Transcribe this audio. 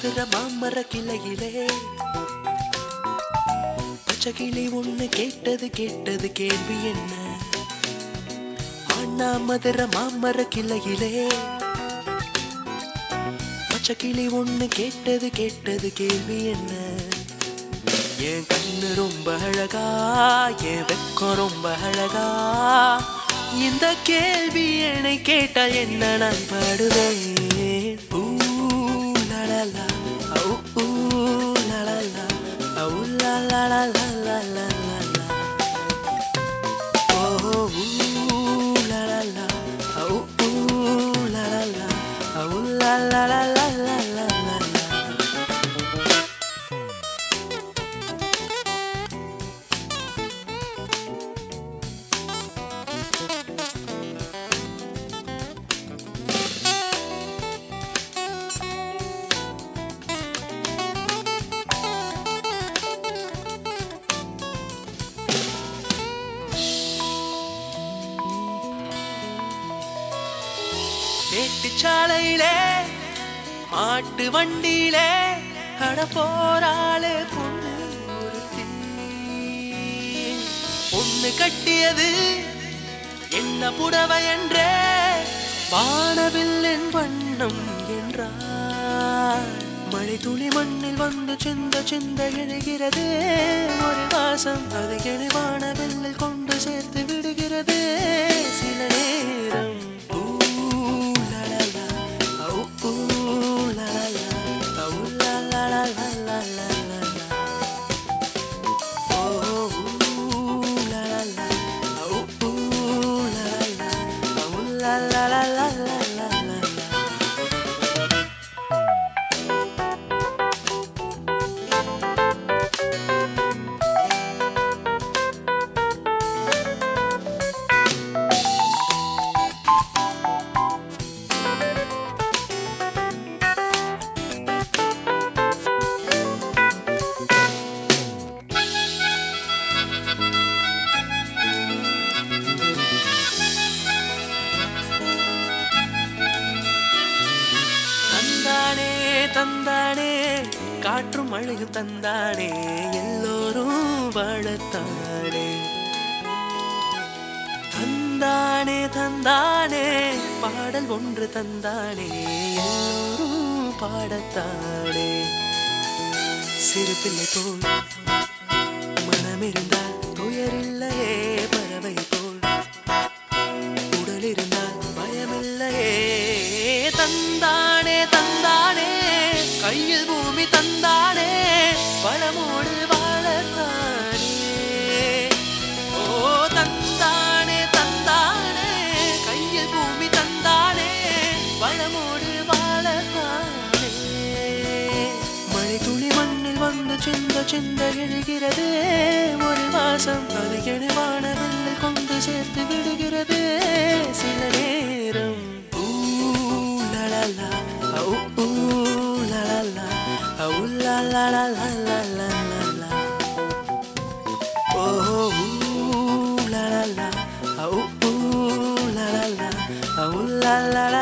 மதுர மாமர கிளையிலே பச்சைக்கிளி ஒண்ணு கேட்டது கேட்டது கேள்வி என்ன? அண்ணா மதுர மாமர கிளையிலே பச்சைக்கிளி ஒண்ணு கேட்டது கேட்டது கேள்வி என்ன? என் கண்ணு ரொம்ப அழகா, என் வெக்கம் ரொம்ப அழகா, இந்த கேள்வி என்னை கேட்டால் என்ன நான் பாடுவேன்? ஊ லலலா, ஔ ஊ லலலா, ஔ லலலலலலலலா. ஓ ஊ லலலா, ஔ ஊ லலலா, ஔ லலலலலலலலா. ஏட்டுச்சாலையிலே மாட்டு வண்டியிலே அட போராளே பொண்ணு ஒருத்தி. பொண்ணு கட்டியது என்ன புடவை என்றே வானவில்லின் வண்ணம் என்றார். மழை துளி மண்ணில் வந்து சிந்த சிந்த எழுகிறது ஒரு வாசம், அது என வானவில்லில் கொண்டு சேர்த்து விடுகிறது சில நேரம். ஊ லலலா, ஔ ஊ லலலா, ஔ லலலலலலலா. ஓ ஊ லலலா, ஔ ஊ லலலா, ஔ லலலலலலலலா. தந்தானே தந்தானே காற்றும் மழையும் தந்தானே எல்லோரும் வாழத்தானே. தந்தானே தந்தானே பாடல் ஒன்று தந்தானே எல்லோரும் பாடத்தானே. சிறு பிள்ளை போல் மனமிருந்தால் துயரில்லையே, பறவை போல் உடல் இருந்தால் பயமில்லையே. தந்தானே தந்தானே கையில் பூமி தந்தானே வளமோடு வாழத்தானே. ஓ தந்தானே தந்தானே கையில் பூமி தந்தானே வளமோடு வாழத்தானே. மழை துளி மண்ணில் வந்து சிந்த சிந்த எழுகிறது ஒரு வாசம், அது என வானவில்லை கொண்டு சேர்த்து விடுகிறது சில நேரம். ஊ லலலா, ஔ ஊ லலலா, ஔ லலலலலலலா. ஓ ஊ லலலா, ஔ ஊ லலலா, ஔ லலலலலலலா.